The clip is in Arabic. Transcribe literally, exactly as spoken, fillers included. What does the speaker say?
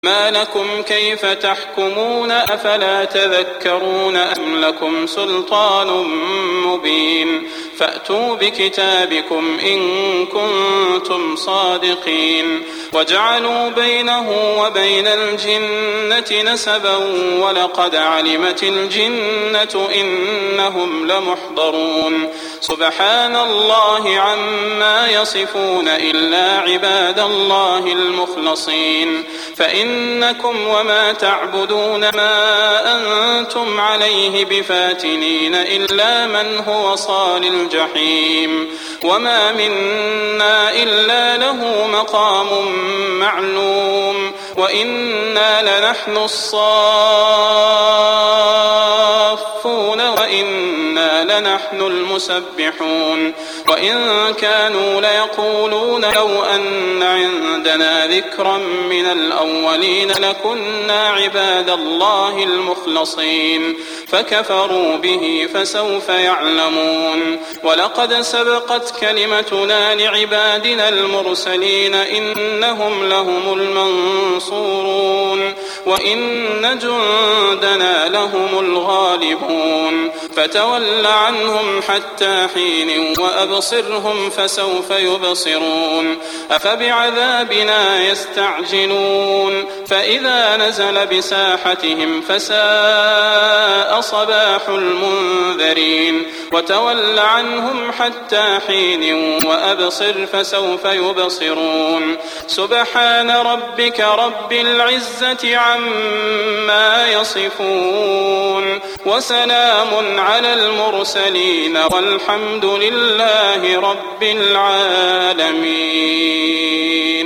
ما لكم كيف تحكمون أفلا تذكرون أم لكم سلطان مبين فأتوا بكتابكم إن كنتم صادقين وجعلوا بينه وبين الجنة نسبا ولقد علمت الجنة إنهم لمحضرون سبحان الله عما يصفون إلا عباد الله المخلصين فإنكم وما تعبدون ما أنتم عليه بفاتنين إلا من هو صال الجحيم وما منا إلا له مقام معلوم وإنا لنحن الصافون وإنا لنحن المسبحون وإن كانوا ليقولون لو أن عندنا ذكرا من الأولين لكنا عباد الله المخلصين فكفروا به فسوف يعلمون ولقد سبقت كلمتنا لعبادنا المرسلين إنهم لهم المنصورون وإن جندنا لهم الغالبون فتول عنهم حتى حين وأبصرهم فسوف يبصرون أفبعذابنا يستعجلون فإذا نزل بساحتهم فساء صباح المنذرين وتول عنهم حتى حين وأبصر فسوف يبصرون سبحان ربك رب العزة عما يصفون وسلام على المرسلين والحمد لله رب العالمين.